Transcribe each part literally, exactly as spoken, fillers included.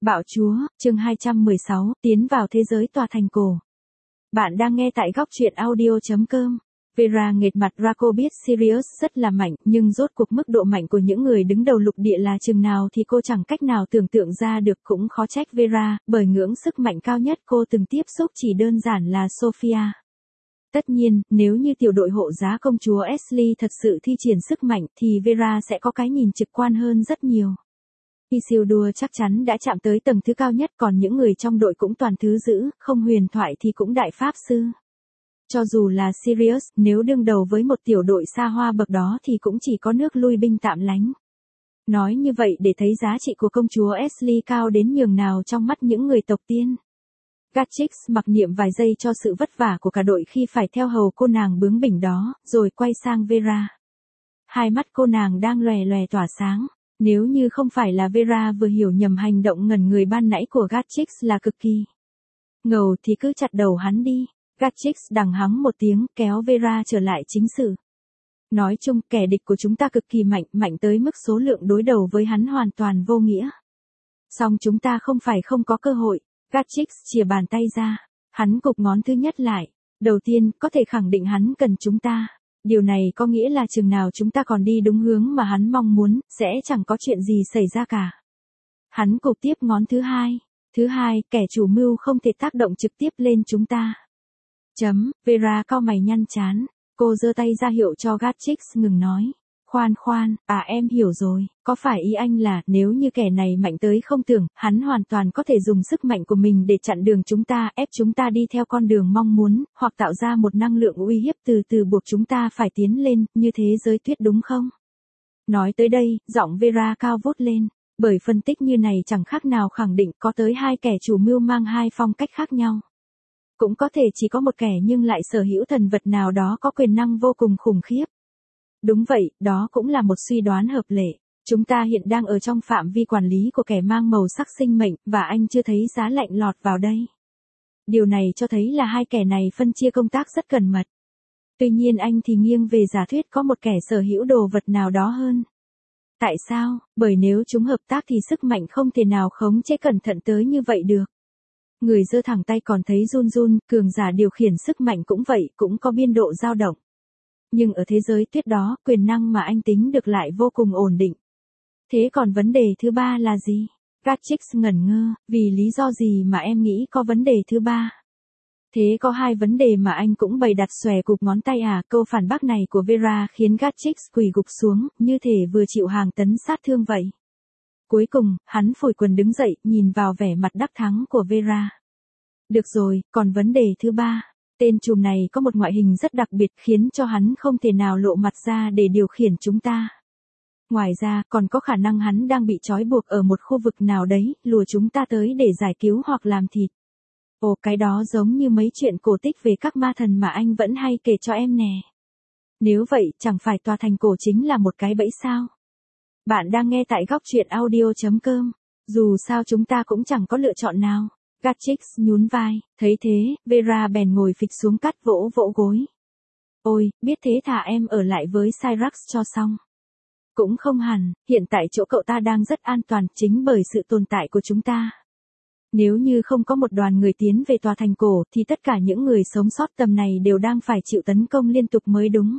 Bạo chúa, chương hai trăm mười sáu, tiến vào thế giới tòa thành cổ. Bạn đang nghe tại góc truyện audio chấm com. Vera nghệt mặt Draco biết Sirius rất là mạnh, nhưng rốt cuộc mức độ mạnh của những người đứng đầu lục địa là chừng nào thì cô chẳng cách nào tưởng tượng ra được, cũng khó trách Vera, bởi ngưỡng sức mạnh cao nhất cô từng tiếp xúc chỉ đơn giản là Sophia. Tất nhiên, nếu như tiểu đội hộ giá công chúa Ashley thật sự thi triển sức mạnh thì Vera sẽ có cái nhìn trực quan hơn rất nhiều. Isildur chắc chắn đã chạm tới tầng thứ cao nhất, còn những người trong đội cũng toàn thứ dữ, không huyền thoại thì cũng đại pháp sư. Cho dù là Sirius, nếu đương đầu với một tiểu đội xa hoa bậc đó thì cũng chỉ có nước lui binh tạm lánh. Nói như vậy để thấy giá trị của công chúa Ashley cao đến nhường nào trong mắt những người tộc tiên. Gatchix mặc niệm vài giây cho sự vất vả của cả đội khi phải theo hầu cô nàng bướng bỉnh đó, rồi quay sang Vera. Hai mắt cô nàng đang lòe lòe tỏa sáng. Nếu như không phải là Vera vừa hiểu nhầm hành động ngẩn người ban nãy của Gatchix là cực kỳ ngầu thì cứ chặt đầu hắn đi. Gatchix đằng hắng một tiếng, kéo Vera trở lại chính sự. Nói chung, kẻ địch của chúng ta cực kỳ mạnh, mạnh tới mức số lượng đối đầu với hắn hoàn toàn vô nghĩa. Song chúng ta không phải không có cơ hội. Gatchix chìa bàn tay ra. Hắn cụp ngón thứ nhất lại. Đầu tiên, có thể khẳng định hắn cần chúng ta. Điều này có nghĩa là chừng nào chúng ta còn đi đúng hướng mà hắn mong muốn, sẽ chẳng có chuyện gì xảy ra cả. Hắn cụp tiếp ngón thứ hai. Thứ hai, kẻ chủ mưu không thể tác động trực tiếp lên chúng ta. Chấm, Vera cau mày nhăn chán. Cô giơ tay ra hiệu cho Gatchix ngừng nói. Khoan khoan, à em hiểu rồi, có phải ý anh là nếu như kẻ này mạnh tới không tưởng, hắn hoàn toàn có thể dùng sức mạnh của mình để chặn đường chúng ta, ép chúng ta đi theo con đường mong muốn, hoặc tạo ra một năng lượng uy hiếp từ từ buộc chúng ta phải tiến lên, như thế giới tuyết đúng không? Nói tới đây, giọng Vera cao vút lên, bởi phân tích như này chẳng khác nào khẳng định có tới hai kẻ chủ mưu mang hai phong cách khác nhau. Cũng có thể chỉ có một kẻ nhưng lại sở hữu thần vật nào đó có quyền năng vô cùng khủng khiếp. Đúng vậy, đó cũng là một suy đoán hợp lệ. Chúng ta hiện đang ở trong phạm vi quản lý của kẻ mang màu sắc sinh mệnh, và anh chưa thấy giá lạnh lọt vào đây. Điều này cho thấy là hai kẻ này phân chia công tác rất cẩn mật. Tuy nhiên anh thì nghiêng về giả thuyết có một kẻ sở hữu đồ vật nào đó hơn. Tại sao? Bởi nếu chúng hợp tác thì sức mạnh không thể nào khống chế cẩn thận tới như vậy được. Người giơ thẳng tay còn thấy run run, cường giả điều khiển sức mạnh cũng vậy, cũng có biên độ dao động. Nhưng ở thế giới tuyết đó, quyền năng mà anh tính được lại vô cùng ổn định. Thế còn vấn đề thứ ba là gì? Gatchix ngẩn ngơ, vì lý do gì mà em nghĩ có vấn đề thứ ba? Thế có hai vấn đề mà anh cũng bày đặt xòe cụp ngón tay à? Câu phản bác này của Vera khiến Gatchix quỳ gục xuống, như thể vừa chịu hàng tấn sát thương vậy. Cuối cùng, hắn phủi quần đứng dậy, nhìn vào vẻ mặt đắc thắng của Vera. Được rồi, còn vấn đề thứ ba. Tên trùm này có một ngoại hình rất đặc biệt khiến cho hắn không thể nào lộ mặt ra để điều khiển chúng ta. Ngoài ra, còn có khả năng hắn đang bị trói buộc ở một khu vực nào đấy, lùa chúng ta tới để giải cứu hoặc làm thịt. Ồ, cái đó giống như mấy chuyện cổ tích về các ma thần mà anh vẫn hay kể cho em nè. Nếu vậy, chẳng phải tòa thành cổ chính là một cái bẫy sao? Bạn đang nghe tại góc truyện audio chấm com. Dù sao chúng ta cũng chẳng có lựa chọn nào. Gatchix nhún vai, thấy thế, Vera bèn ngồi phịch xuống cắt vỗ vỗ gối. Ôi, biết thế thà em ở lại với Syrax cho xong. Cũng không hẳn, hiện tại chỗ cậu ta đang rất an toàn chính bởi sự tồn tại của chúng ta. Nếu như không có một đoàn người tiến về tòa thành cổ thì tất cả những người sống sót tầm này đều đang phải chịu tấn công liên tục mới đúng.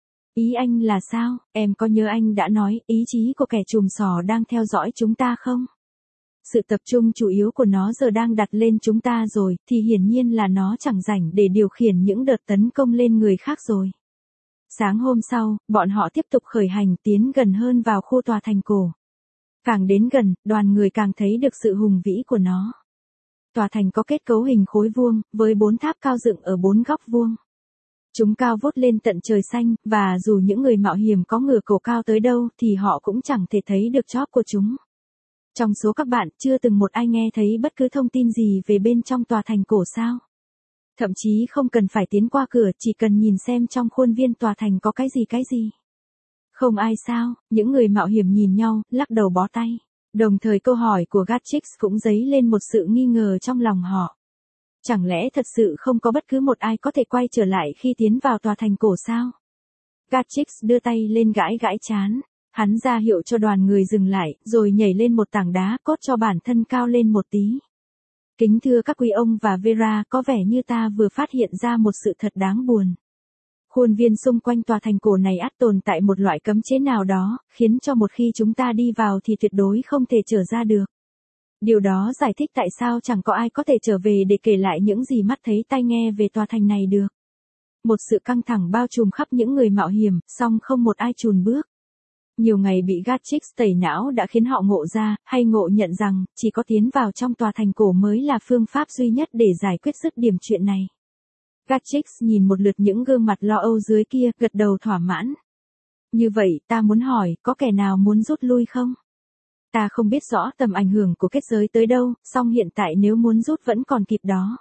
Ý anh là sao? Em có nhớ anh đã nói ý chí của kẻ trùm sò đang theo dõi chúng ta không? Sự tập trung chủ yếu của nó giờ đang đặt lên chúng ta rồi, thì hiển nhiên là nó chẳng rảnh để điều khiển những đợt tấn công lên người khác rồi. Sáng hôm sau, bọn họ tiếp tục khởi hành tiến gần hơn vào khu tòa thành cổ. Càng đến gần, đoàn người càng thấy được sự hùng vĩ của nó. Tòa thành có kết cấu hình khối vuông, với bốn tháp cao dựng ở bốn góc vuông. Chúng cao vút lên tận trời xanh, và dù những người mạo hiểm có ngửa cổ cao tới đâu thì họ cũng chẳng thể thấy được chóp của chúng. Trong số các bạn, chưa từng một ai nghe thấy bất cứ thông tin gì về bên trong tòa thành cổ sao? Thậm chí không cần phải tiến qua cửa, chỉ cần nhìn xem trong khuôn viên tòa thành có cái gì cái gì. Không ai sao? Những người mạo hiểm nhìn nhau, lắc đầu bó tay. Đồng thời câu hỏi của Gatchix cũng dấy lên một sự nghi ngờ trong lòng họ. Chẳng lẽ thật sự không có bất cứ một ai có thể quay trở lại khi tiến vào tòa thành cổ sao? Gatchix đưa tay lên gãi gãi trán. Hắn ra hiệu cho đoàn người dừng lại, rồi nhảy lên một tảng đá, cốt cho bản thân cao lên một tí. Kính thưa các quý ông và Vera, có vẻ như ta vừa phát hiện ra một sự thật đáng buồn. Khuôn viên xung quanh tòa thành cổ này ắt tồn tại một loại cấm chế nào đó, khiến cho một khi chúng ta đi vào thì tuyệt đối không thể trở ra được. Điều đó giải thích tại sao chẳng có ai có thể trở về để kể lại những gì mắt thấy tai nghe về tòa thành này được. Một sự căng thẳng bao trùm khắp những người mạo hiểm, song không một ai chùn bước. Nhiều ngày bị Gatchix tẩy não đã khiến họ ngộ ra, hay ngộ nhận rằng, chỉ có tiến vào trong tòa thành cổ mới là phương pháp duy nhất để giải quyết dứt điểm chuyện này. Gatchix nhìn một lượt những gương mặt lo âu dưới kia, gật đầu thỏa mãn. Như vậy, ta muốn hỏi, có kẻ nào muốn rút lui không? Ta không biết rõ tầm ảnh hưởng của kết giới tới đâu, song hiện tại nếu muốn rút vẫn còn kịp đó.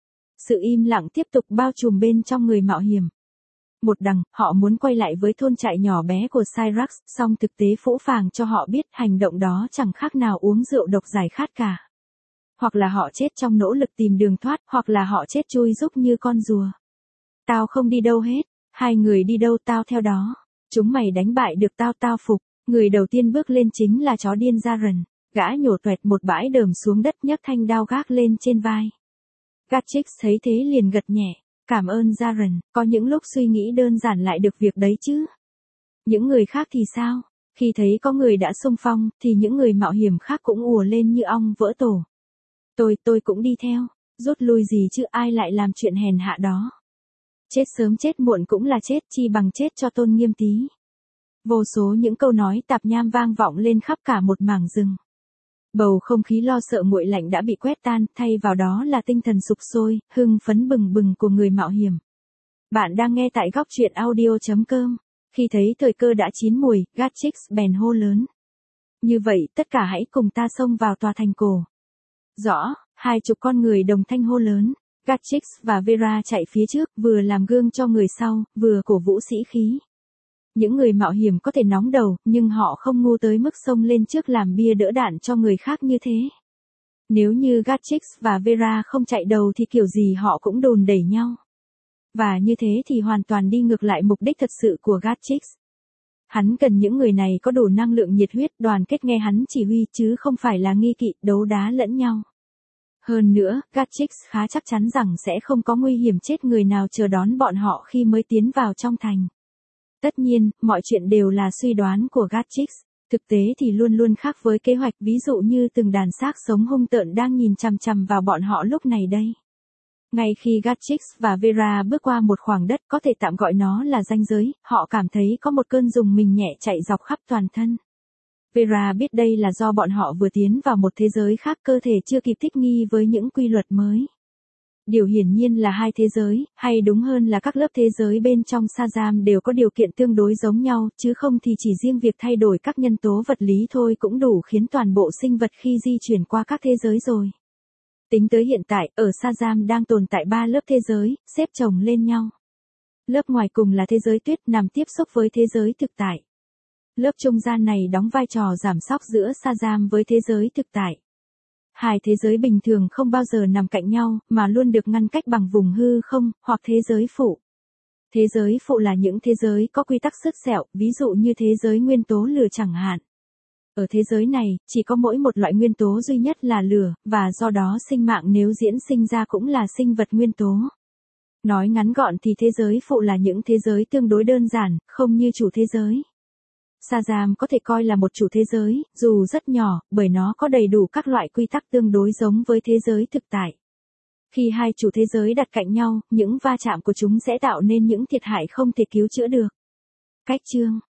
Sự im lặng tiếp tục bao trùm bên trong người mạo hiểm. Một đằng, họ muốn quay lại với thôn trại nhỏ bé của Cyrax, song thực tế phũ phàng cho họ biết hành động đó chẳng khác nào uống rượu độc giải khát cả. Hoặc là họ chết trong nỗ lực tìm đường thoát, hoặc là họ chết chui rúc như con rùa. Tao không đi đâu hết, hai người đi đâu tao theo đó. Chúng mày đánh bại được tao tao phục. Người đầu tiên bước lên chính là chó điên Jaren. Gã nhổ toẹt một bãi đờm xuống đất, nhấc thanh đao gác lên trên vai. Gatchix thấy thế liền gật nhẹ. Cảm ơn Jaren, có những lúc suy nghĩ đơn giản lại được việc đấy chứ. Những người khác thì sao? Khi thấy có người đã xung phong, thì những người mạo hiểm khác cũng ùa lên như ong vỡ tổ. Tôi, tôi cũng đi theo. Rút lui gì chứ, ai lại làm chuyện hèn hạ đó. Chết sớm chết muộn cũng là chết, chi bằng chết cho tôn nghiêm tí. Vô số những câu nói tạp nham vang vọng lên khắp cả một mảng rừng. Bầu không khí lo sợ nguội lạnh đã bị quét tan, thay vào đó là tinh thần sục sôi, hưng phấn bừng bừng của người mạo hiểm. Bạn đang nghe tại góc truyện audio chấm com. Khi thấy thời cơ đã chín mùi, Gatchix bèn hô lớn. Như vậy, tất cả hãy cùng ta xông vào tòa thành cổ. Rõ, hai chục con người đồng thanh hô lớn. Gatchix và Vera chạy phía trước, vừa làm gương cho người sau, vừa cổ vũ sĩ khí. Những người mạo hiểm có thể nóng đầu, nhưng họ không ngu tới mức xông lên trước làm bia đỡ đạn cho người khác như thế. Nếu như Gatchix và Vera không chạy đầu thì kiểu gì họ cũng đùn đẩy nhau. Và như thế thì hoàn toàn đi ngược lại mục đích thật sự của Gatchix. Hắn cần những người này có đủ năng lượng nhiệt huyết, đoàn kết nghe hắn chỉ huy chứ không phải là nghi kỵ, đấu đá lẫn nhau. Hơn nữa, Gatchix khá chắc chắn rằng sẽ không có nguy hiểm chết người nào chờ đón bọn họ khi mới tiến vào trong thành. Tất nhiên, mọi chuyện đều là suy đoán của Gatchix. Thực tế thì luôn luôn khác với kế hoạch, ví dụ như từng đàn xác sống hung tợn đang nhìn chằm chằm vào bọn họ lúc này đây. Ngay khi Gatchix và Vera bước qua một khoảng đất có thể tạm gọi nó là ranh giới, họ cảm thấy có một cơn rùng mình nhẹ chạy dọc khắp toàn thân. Vera biết đây là do bọn họ vừa tiến vào một thế giới khác, cơ thể chưa kịp thích nghi với những quy luật mới. Điều hiển nhiên là hai thế giới, hay đúng hơn là các lớp thế giới bên trong Shazam đều có điều kiện tương đối giống nhau, chứ không thì chỉ riêng việc thay đổi các nhân tố vật lý thôi cũng đủ khiến toàn bộ sinh vật khi di chuyển qua các thế giới rồi. Tính tới hiện tại, ở Shazam đang tồn tại ba lớp thế giới, xếp chồng lên nhau. Lớp ngoài cùng là thế giới tuyết nằm tiếp xúc với thế giới thực tại. Lớp trung gian này đóng vai trò giảm sóc giữa Shazam với thế giới thực tại. Hai thế giới bình thường không bao giờ nằm cạnh nhau, mà luôn được ngăn cách bằng vùng hư không, hoặc thế giới phụ. Thế giới phụ là những thế giới có quy tắc sứt sẹo, ví dụ như thế giới nguyên tố lửa chẳng hạn. Ở thế giới này, chỉ có mỗi một loại nguyên tố duy nhất là lửa, và do đó sinh mạng nếu diễn sinh ra cũng là sinh vật nguyên tố. Nói ngắn gọn thì thế giới phụ là những thế giới tương đối đơn giản, không như chủ thế giới. Shazam có thể coi là một chủ thế giới, dù rất nhỏ, bởi nó có đầy đủ các loại quy tắc tương đối giống với thế giới thực tại. Khi hai chủ thế giới đặt cạnh nhau, những va chạm của chúng sẽ tạo nên những thiệt hại không thể cứu chữa được. Cách chương